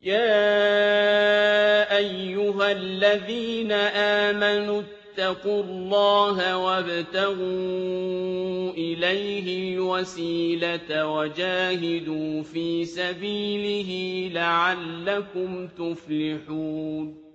يَا أَيُّهَا الَّذِينَ آمَنُوا اتَّقُوا اللَّهَ وَابْتَغُوا إِلَيْهِ الْوَسِيلَةَ وَجَاهِدُوا فِي سَبِيلِهِ لَعَلَّكُمْ تُفْلِحُونَ